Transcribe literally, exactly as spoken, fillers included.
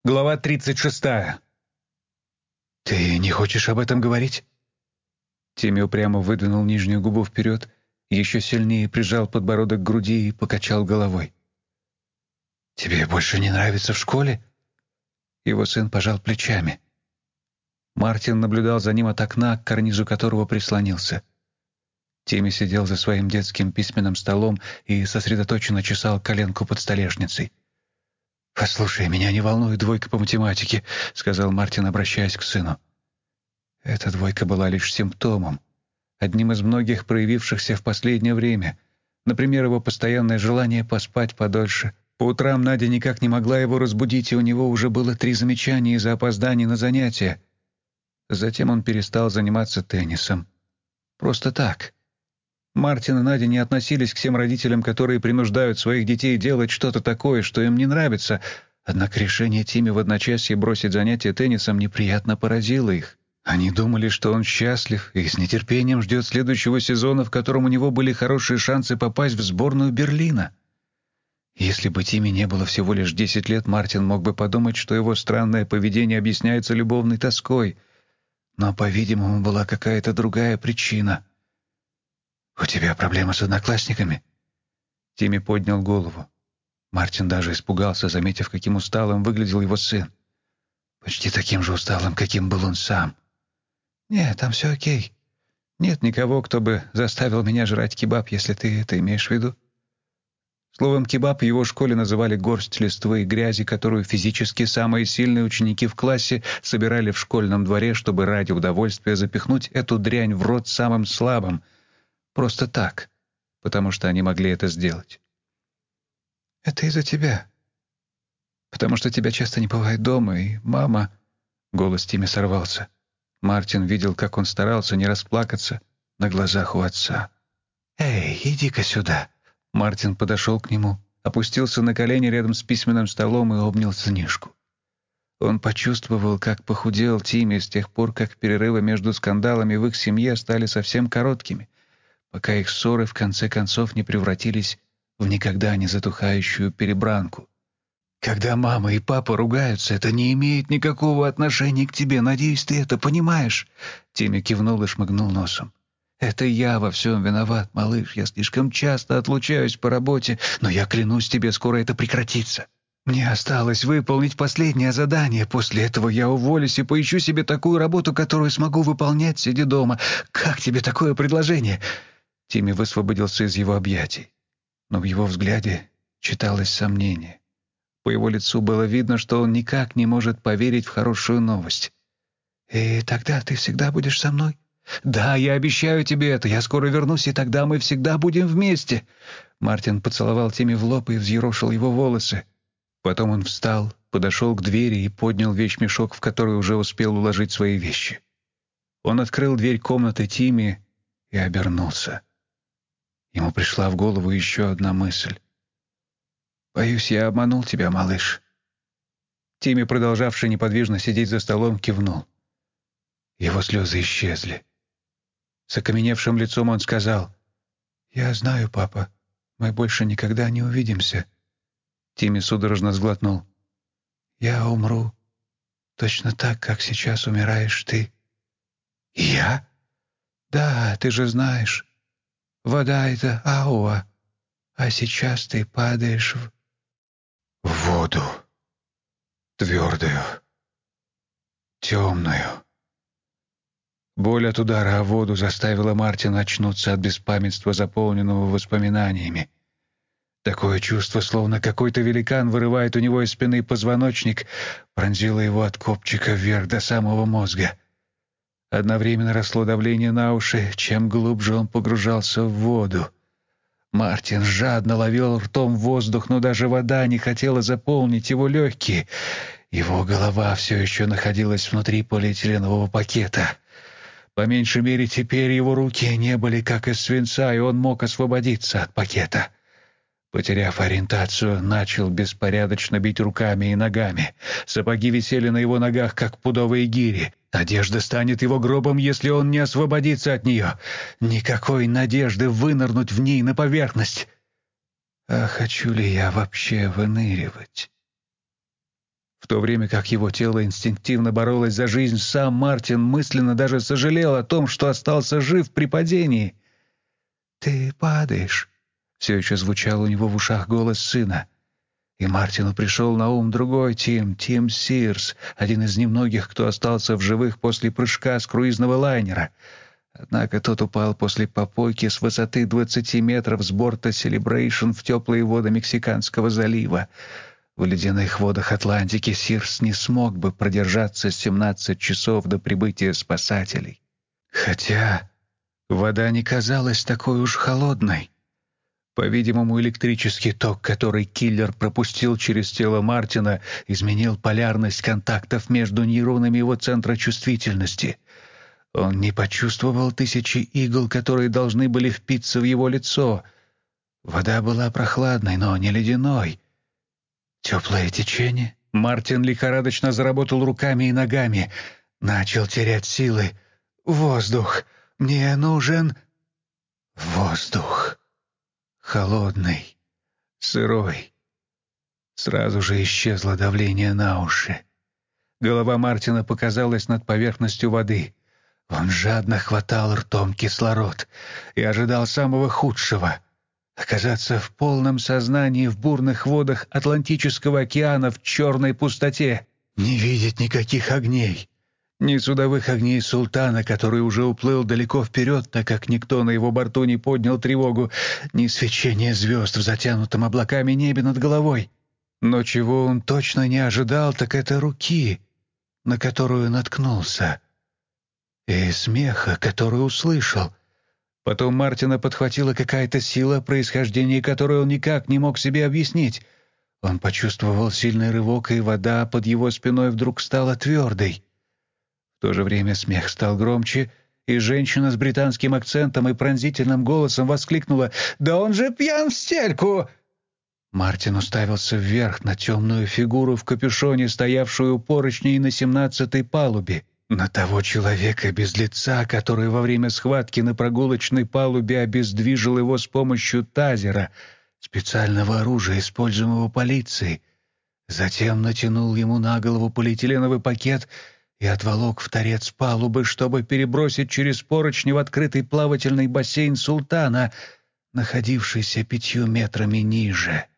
Глава тридцать шестая. «Ты не хочешь об этом говорить?» Тимми упрямо выдвинул нижнюю губу вперед, еще сильнее прижал подбородок к груди и покачал головой. «Тебе больше не нравится в школе?» Его сын пожал плечами. Мартин наблюдал за ним от окна, к карнизу которого прислонился. Тимми сидел за своим детским письменным столом и сосредоточенно чесал коленку под столешницей. «Послушай, меня не волнует двойка по математике», — сказал Мартин, обращаясь к сыну. Эта двойка была лишь симптомом, одним из многих проявившихся в последнее время. Например, его постоянное желание поспать подольше. По утрам Надя никак не могла его разбудить, и у него уже было три замечания из-за опозданий на занятия. Затем он перестал заниматься теннисом. Просто так. Мартин и Надя не относились к тем родителям, которые принуждают своих детей делать что-то такое, что им не нравится, однако решение Тимми в одночасье бросить занятия теннисом неприятно поразило их. Они думали, что он счастлив и с нетерпением ждет следующего сезона, в котором у него были хорошие шансы попасть в сборную Берлина. Если бы Тимми не было всего лишь десять лет, Мартин мог бы подумать, что его странное поведение объясняется любовной тоской. Но, по-видимому, была какая-то другая причина. «У тебя проблемы с одноклассниками?» Тимми поднял голову. Мартин даже испугался, заметив, каким усталым выглядел его сын. Почти таким же усталым, каким был он сам. «Нет, там все окей. Нет никого, кто бы заставил меня жрать кебаб, если ты это имеешь в виду». Словом «кебаб» в его школе называли горсть листвы и грязи, которую физически самые сильные ученики в классе собирали в школьном дворе, чтобы ради удовольствия запихнуть эту дрянь в рот самым слабым. Просто так, потому что они могли это сделать. «Это из-за тебя. Потому что тебя часто не бывает дома, и мама...» Голос Тимми сорвался. Мартин видел, как он старался не расплакаться на глазах у отца. «Эй, иди-ка сюда!» Мартин подошел к нему, опустился на колени рядом с письменным столом и обнял сынишку. Он почувствовал, как похудел Тимми с тех пор, как перерывы между скандалами в их семье стали совсем короткими, пока их ссоры в конце концов не превратились в никогда не затухающую перебранку. «Когда мама и папа ругаются, это не имеет никакого отношения к тебе. Надеюсь, ты это понимаешь?» Тимми кивнул и шмыгнул носом. «Это я во всем виноват, малыш. Я слишком часто отлучаюсь по работе, но я клянусь тебе, скоро это прекратится. Мне осталось выполнить последнее задание. После этого я уволюсь и поищу себе такую работу, которую смогу выполнять, сидя дома. Как тебе такое предложение?» Тимми высвободился из его объятий, но в его взгляде читалось сомнение. По его лицу было видно, что он никак не может поверить в хорошую новость. «И тогда ты всегда будешь со мной?» «Да, я обещаю тебе это. Я скоро вернусь, и тогда мы всегда будем вместе». Мартин поцеловал Тимми в лоб и взъерошил его волосы. Потом он встал, подошел к двери и поднял вещмешок, в который уже успел уложить свои вещи. Он открыл дверь комнаты Тимми и обернулся. Ему пришла в голову еще одна мысль. «Боюсь, я обманул тебя, малыш». Тимми, продолжавший неподвижно сидеть за столом, кивнул. Его слезы исчезли. С окаменевшим лицом он сказал: «Я знаю, папа, мы больше никогда не увидимся». Тимми судорожно сглотнул. «Я умру точно так, как сейчас умираешь ты». «Я?» «Да, ты же знаешь. Вода — это ауа, а сейчас ты падаешь в...» «В воду. Твердую. Темную». Боль от удара о воду заставила Мартина очнуться от беспамятства, заполненного воспоминаниями. Такое чувство, словно какой-то великан вырывает у него из спины позвоночник, пронзило его от копчика вверх до самого мозга. Одновременно росло давление на уши, чем глубже он погружался в воду. Мартин жадно ловил ртом воздух, но даже вода не хотела заполнить его легкие. Его голова все еще находилась внутри полиэтиленового пакета. По меньшей мере, теперь его руки не были как из свинца, и он мог освободиться от пакета. Потеряв ориентацию, начал беспорядочно бить руками и ногами. Сапоги висели на его ногах, как пудовые гири. Одежда станет его гробом, если он не освободится от нее. Никакой надежды вынырнуть в ней на поверхность. А хочу ли я вообще выныривать? В то время как его тело инстинктивно боролось за жизнь, сам Мартин мысленно даже сожалел о том, что остался жив при падении. «Ты падаешь», — все еще звучал у него в ушах голос сына. И Мартину пришел на ум другой Тим, Тим Сирс, один из немногих, кто остался в живых после прыжка с круизного лайнера. Однако тот упал после попойки с высоты двадцати метров с борта «Селебрейшн» в теплые воды Мексиканского залива. В ледяных водах Атлантики Сирс не смог бы продержаться семнадцать часов до прибытия спасателей. Хотя вода не казалась такой уж холодной. По-видимому, электрический ток, который киллер пропустил через тело Мартина, изменил полярность контактов между нейронами его центра чувствительности. Он не почувствовал тысячи игл, которые должны были впиться в его лицо. Вода была прохладной, но не ледяной. Теплое течение. Мартин лихорадочно заработал руками и ногами. Начал терять силы. «Воздух! Мне нужен воздух!» Холодный, сырой. Сразу же исчезло давление на уши. Голова Мартина показалась над поверхностью воды. Он жадно хватал ртом кислород и ожидал самого худшего — оказаться в полном сознании в бурных водах Атлантического океана в черной пустоте, не видеть никаких огней. Ни судовых огней «Султана», который уже уплыл далеко вперед, так как никто на его борту не поднял тревогу, ни свечения звезд в затянутом облаками небе над головой. Но чего он точно не ожидал, так это руки, на которую наткнулся, и смеха, который услышал. Потом Мартина подхватила какая-то сила, происхождение которой он никак не мог себе объяснить. Он почувствовал сильный рывок, и вода под его спиной вдруг стала твердой. В то же время смех стал громче, и женщина с британским акцентом и пронзительным голосом воскликнула: «Да он же пьян в стельку!» Мартин уставился вверх на темную фигуру в капюшоне, стоявшую у поручней на семнадцатой палубе, на того человека без лица, который во время схватки на прогулочной палубе обездвижил его с помощью тазера, специального оружия, используемого полицией. Затем натянул ему на голову полиэтиленовый пакет и отволок в торец палубы, чтобы перебросить через поручни в открытый плавательный бассейн «Султана», находившийся пятью метрами ниже.